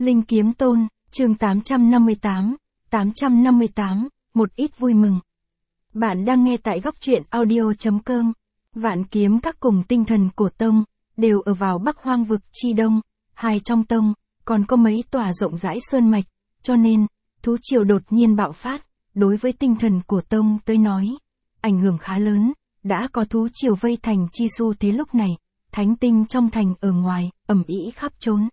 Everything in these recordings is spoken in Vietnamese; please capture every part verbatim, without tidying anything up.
Linh Kiếm Tôn, chương tám trăm năm mươi tám, tám trăm năm mươi tám, một ít vui mừng. Bạn đang nghe tại góc truyện audio.com. Vạn kiếm các cùng tinh thần cổ tông, đều ở vào Bắc Hoang vực chi đông, hai trong tông, còn có mấy tòa rộng rãi sơn mạch, cho nên, thú triều đột nhiên bạo phát, đối với tinh thần của tông tới nói, ảnh hưởng khá lớn, đã có thú triều vây thành chi xu thế lúc này, thánh tinh trong thành ở ngoài, ầm ĩ khắp trốn.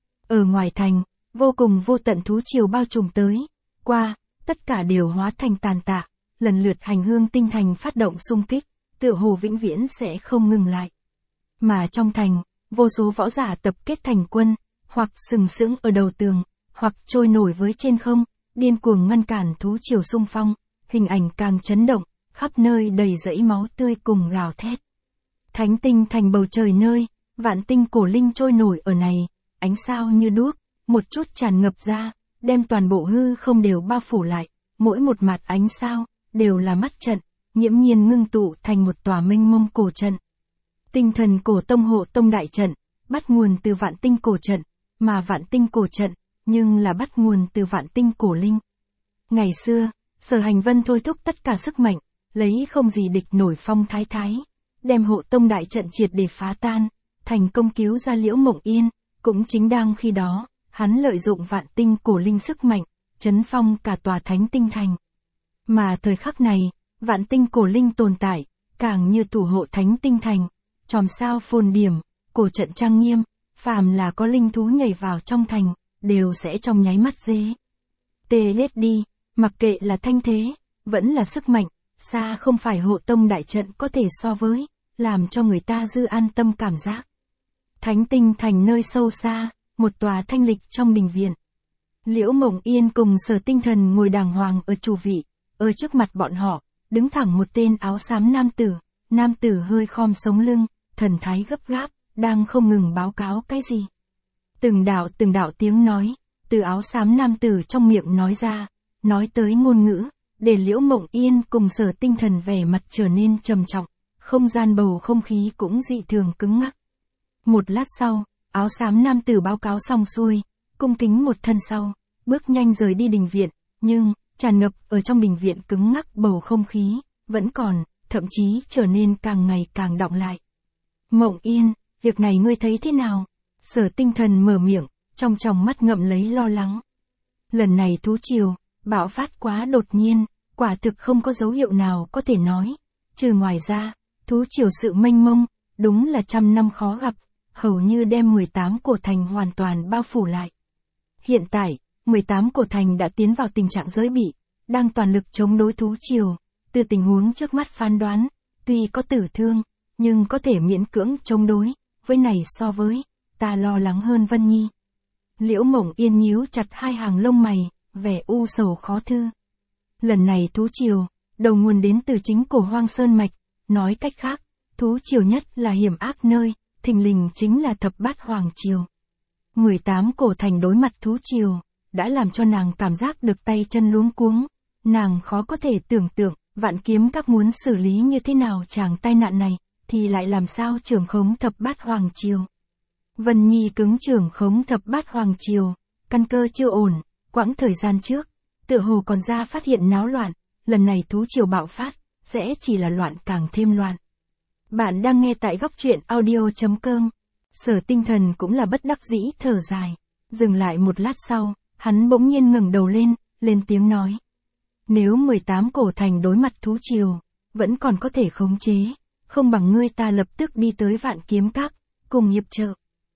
Ở ngoài thành, vô cùng vô tận thú triều bao trùm tới, qua, tất cả đều hóa thành tàn tạ, lần lượt hành hương tinh thành phát động xung kích, tựa hồ vĩnh viễn sẽ không ngừng lại. Mà trong thành, vô số võ giả tập kết thành quân, hoặc sừng sững ở đầu tường, hoặc trôi nổi với trên không, điên cuồng ngăn cản thú triều xung phong, hình ảnh càng chấn động, khắp nơi đầy rẫy máu tươi cùng gào thét. Thánh tinh thành bầu trời nơi, vạn tinh cổ linh trôi nổi ở này, ánh sao như đuốc, một chút tràn ngập ra, đem toàn bộ hư không đều bao phủ lại, mỗi một mặt ánh sao, đều là mắt trận, nghiễm nhiên ngưng tụ thành một tòa mênh mông cổ trận. Tinh thần cổ tông hộ tông đại trận, bắt nguồn từ vạn tinh cổ trận, mà vạn tinh cổ trận, nhưng là bắt nguồn từ vạn tinh cổ linh. Ngày xưa, Sở Hành Vân thôi thúc tất cả sức mạnh, lấy không gì địch nổi phong thái thái, đem hộ tông đại trận triệt để phá tan, thành công cứu ra Liễu Mộng Yên, cũng chính đang khi đó, hắn lợi dụng vạn tinh cổ linh sức mạnh, chấn phong cả tòa thánh tinh thành. Mà thời khắc này, vạn tinh cổ linh tồn tại, càng như thủ hộ thánh tinh thành, chòm sao phồn điểm, cổ trận trang nghiêm, phàm là có linh thú nhảy vào trong thành, đều sẽ trong nháy mắt dế. Tê lết đi, mặc kệ là thanh thế, vẫn là sức mạnh, xa không phải hộ tông đại trận có thể so với, làm cho người ta dư an tâm cảm giác. Thánh tinh thành nơi sâu xa, một tòa thanh lịch trong đình viện. Liễu Mộng Yên cùng Sở Tinh Thần ngồi đàng hoàng ở chủ vị, ở trước mặt bọn họ, đứng thẳng một tên áo xám nam tử, nam tử hơi khom sống lưng, thần thái gấp gáp, đang không ngừng báo cáo cái gì. Từng đạo từng đạo tiếng nói, từ áo xám nam tử trong miệng nói ra, nói tới ngôn ngữ, để Liễu Mộng Yên cùng Sở Tinh Thần vẻ mặt trở nên trầm trọng, không gian bầu không khí cũng dị thường cứng ngắc. Một lát sau, áo xám nam tử báo cáo xong xuôi, cung kính một thân sau, bước nhanh rời đi đình viện, nhưng, tràn ngập ở trong đình viện cứng ngắc bầu không khí, vẫn còn, thậm chí trở nên càng ngày càng đọng lại. Mộng Yên, việc này ngươi thấy thế nào? Sở Tinh Thần mở miệng, trong tròng mắt ngậm lấy lo lắng. Lần này thú triều, bạo phát quá đột nhiên, quả thực không có dấu hiệu nào có thể nói. Trừ ngoài ra, thú triều sự mênh mông, đúng là trăm năm khó gặp, hầu như đem mười tám cổ thành hoàn toàn bao phủ lại. Hiện tại, mười tám cổ thành đã tiến vào tình trạng giới bị, đang toàn lực chống đối thú triều. Từ tình huống trước mắt phán đoán, tuy có tử thương, nhưng có thể miễn cưỡng chống đối, với này so với, ta lo lắng hơn Vân Nhi. Liễu Mộng Yên nhíu chặt hai hàng lông mày, vẻ u sầu khó thư. Lần này thú triều, đầu nguồn đến từ chính cổ Hoang Sơn Mạch, nói cách khác, thú triều nhất là hiểm ác nơi, thình lình chính là thập bát hoàng triều. mười tám cổ thành đối mặt thú triều, đã làm cho nàng cảm giác được tay chân luống cuống, nàng khó có thể tưởng tượng, vạn kiếm các muốn xử lý như thế nào chàng tai nạn này, thì lại làm sao trưởng khống thập bát hoàng triều. Vân Nhi cứng trưởng khống thập bát hoàng triều, căn cơ chưa ổn, quãng thời gian trước, tựa hồ còn ra phát hiện náo loạn, lần này thú triều bạo phát, sẽ chỉ là loạn càng thêm loạn. Bạn đang nghe tại góc truyện audio.com. Sở Tinh Thần cũng là bất đắc dĩ thở dài, dừng lại một lát sau, hắn bỗng nhiên ngẩng đầu lên, lên tiếng nói. Nếu mười tám cổ thành đối mặt thú triều, vẫn còn có thể khống chế, không bằng ngươi ta lập tức đi tới Vạn Kiếm Các, cùng hiệp trợ.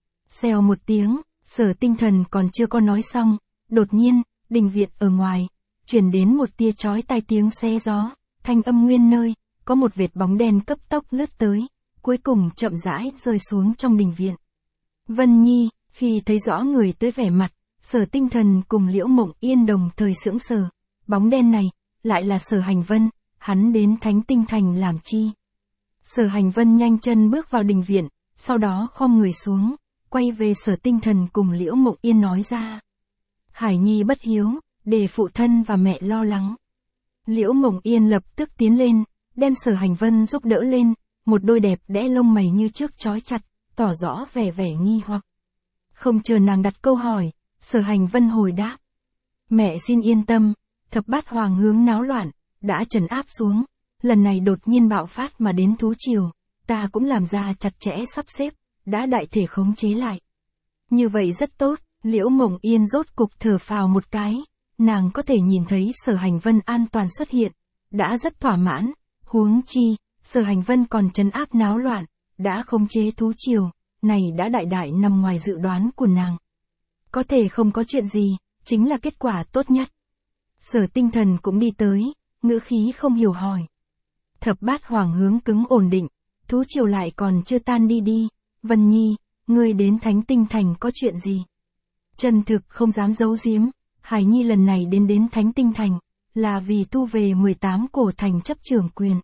Xèo một tiếng, Sở Tinh Thần còn chưa có nói xong, đột nhiên, đình viện ở ngoài, truyền đến một tia chói tai tiếng xe gió, thanh âm nguyên nơi, có một vệt bóng đen cấp tốc lướt tới, cuối cùng chậm rãi rơi xuống trong đình viện. Vân Nhi, khi thấy rõ người tới vẻ mặt, Sở Tinh Thần cùng Liễu Mộng Yên đồng thời sững sờ, bóng đen này, lại là Sở Hành Vân, hắn đến Thánh Tinh Thành làm chi? Sở Hành Vân nhanh chân bước vào đình viện, sau đó khom người xuống, quay về Sở Tinh Thần cùng Liễu Mộng Yên nói ra. Hải Nhi bất hiếu, để phụ thân và mẹ lo lắng. Liễu Mộng Yên lập tức tiến lên, đem Sở Hành Vân giúp đỡ lên, một đôi đẹp đẽ lông mày như trước chói chặt, tỏ rõ vẻ vẻ nghi hoặc. Không chờ nàng đặt câu hỏi, Sở Hành Vân hồi đáp. Mẹ xin yên tâm, thập bát hoàng hướng náo loạn, đã trấn áp xuống, lần này đột nhiên bạo phát mà đến thú triều, ta cũng làm ra chặt chẽ sắp xếp, đã đại thể khống chế lại. Như vậy rất tốt, Liễu Mộng Yên rốt cục thở phào một cái, nàng có thể nhìn thấy Sở Hành Vân an toàn xuất hiện, đã rất thỏa mãn, huống chi, Sở Hành Vân còn trấn áp náo loạn, đã khống chế thú triều, này đã đại đại nằm ngoài dự đoán của nàng. Có thể không có chuyện gì, chính là kết quả tốt nhất. Sở Tinh Thần cũng đi tới, ngữ khí không hiểu hỏi. Thập bát hoàng hướng cứng ổn định, thú triều lại còn chưa tan đi đi, Vân Nhi, ngươi đến Thánh Tinh Thành có chuyện gì? Trần Thực không dám giấu giếm, Hải Nhi lần này đến đến Thánh Tinh Thành, là vì thu về mười tám cổ thành chấp trưởng quyền.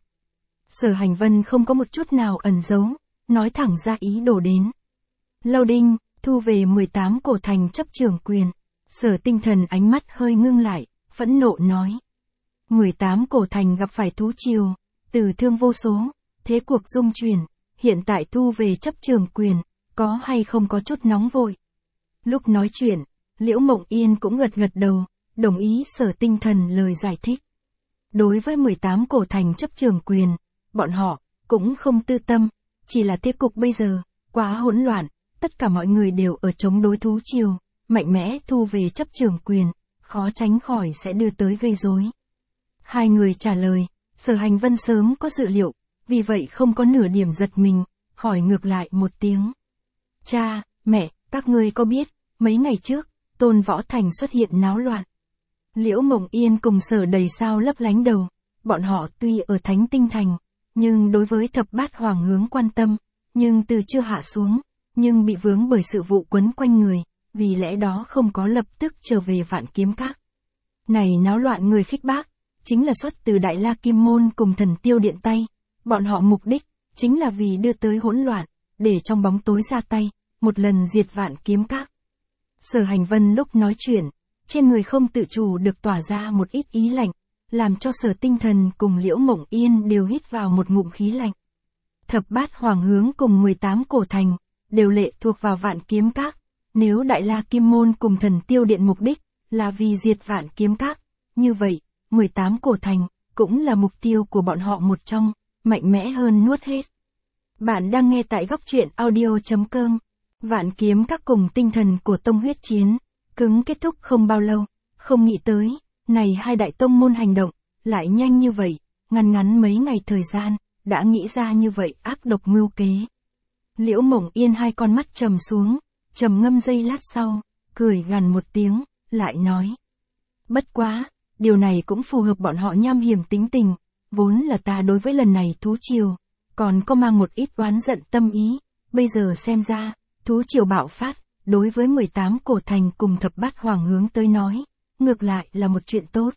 Sở Hành Vân không có một chút nào ẩn giấu, nói thẳng ra ý đồ đến. Lâu Đinh, thu về mười tám cổ thành chấp trưởng quyền. Sở Tinh Thần ánh mắt hơi ngưng lại, phẫn nộ nói. mười tám cổ thành gặp phải thú triều, tử thương vô số, thế cuộc rung chuyển, hiện tại thu về chấp trưởng quyền, có hay không có chút nóng vội. Lúc nói chuyện, Liễu Mộng Yên cũng gật gật đầu, đồng ý Sở Tinh Thần lời giải thích. Đối với mười tám cổ thành chấp trưởng quyền, bọn họ cũng không tư tâm, chỉ là thế cục bây giờ quá hỗn loạn, tất cả mọi người đều ở chống đối thú triều, mạnh mẽ thu về chấp trưởng quyền, khó tránh khỏi sẽ đưa tới gây rối. Hai người trả lời, Sở Hành Vân sớm có dự liệu, vì vậy không có nửa điểm giật mình, hỏi ngược lại một tiếng. Cha, mẹ, các ngươi có biết, mấy ngày trước, Tôn Võ Thành xuất hiện náo loạn. Liễu Mộng Yên cùng Sở Đầy Sao lấp lánh đầu, bọn họ tuy ở Thánh Tinh Thành, nhưng đối với thập bát hoàng hướng quan tâm, nhưng từ chưa hạ xuống, nhưng bị vướng bởi sự vụ quấn quanh người, vì lẽ đó không có lập tức trở về Vạn Kiếm Các. Này náo loạn người khích bác, chính là xuất từ Đại La Kim Môn cùng Thần Tiêu Điện tay, bọn họ mục đích, chính là vì đưa tới hỗn loạn, để trong bóng tối ra tay, một lần diệt Vạn Kiếm Các. Sở Hành Vân lúc nói chuyện, trên người không tự chủ được tỏa ra một ít ý lạnh, làm cho Sở Tinh Thần cùng Liễu Mộng Yên đều hít vào một ngụm khí lạnh. Thập bát hoàng hướng cùng mười tám cổ thành, đều lệ thuộc vào Vạn Kiếm Các, nếu Đại La Kim Môn cùng Thần Tiêu Điện mục đích, là vì diệt Vạn Kiếm Các, như vậy, mười tám cổ thành, cũng là mục tiêu của bọn họ một trong, mạnh mẽ hơn nuốt hết. Bạn đang nghe tại góc truyện audio chấm com. Vạn Kiếm Các cùng Tinh Thần của Tông huyết chiến, cứng kết thúc không bao lâu, không nghĩ tới, này hai đại tông môn hành động, lại nhanh như vậy, ngắn ngắn mấy ngày thời gian, đã nghĩ ra như vậy ác độc mưu kế. Liễu Mộng Yên hai con mắt trầm xuống, trầm ngâm giây lát sau, cười gằn một tiếng, lại nói. Bất quá, điều này cũng phù hợp bọn họ nham hiểm tính tình, vốn là ta đối với lần này thú triều, còn có mang một ít oán giận tâm ý, bây giờ xem ra, thú triều bạo phát, đối với mười tám cổ thành cùng thập bát hoàng hướng tới nói, ngược lại là một chuyện tốt.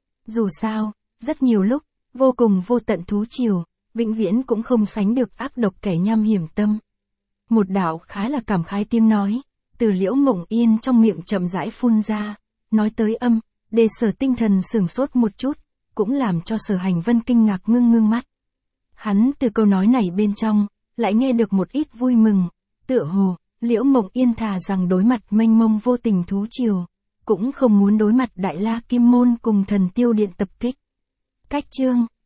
Dù sao, rất nhiều lúc, vô cùng vô tận thú triều, vĩnh viễn cũng không sánh được ác độc kẻ nham hiểm tâm. Một đạo khá là cảm khái tiếng nói, từ Liễu Mộng Yên trong miệng chậm rãi phun ra, nói tới âm, để Sở Tinh Thần sửng sốt một chút, cũng làm cho Sở Hành Vân kinh ngạc ngưng ngưng mắt. Hắn từ câu nói này bên trong, lại nghe được một ít vui mừng, tựa hồ, Liễu Mộng Yên thà rằng đối mặt mênh mông vô tình thú triều, cũng không muốn đối mặt Đại La Kim Môn cùng Thần Tiêu Điện tập kích. Cách chương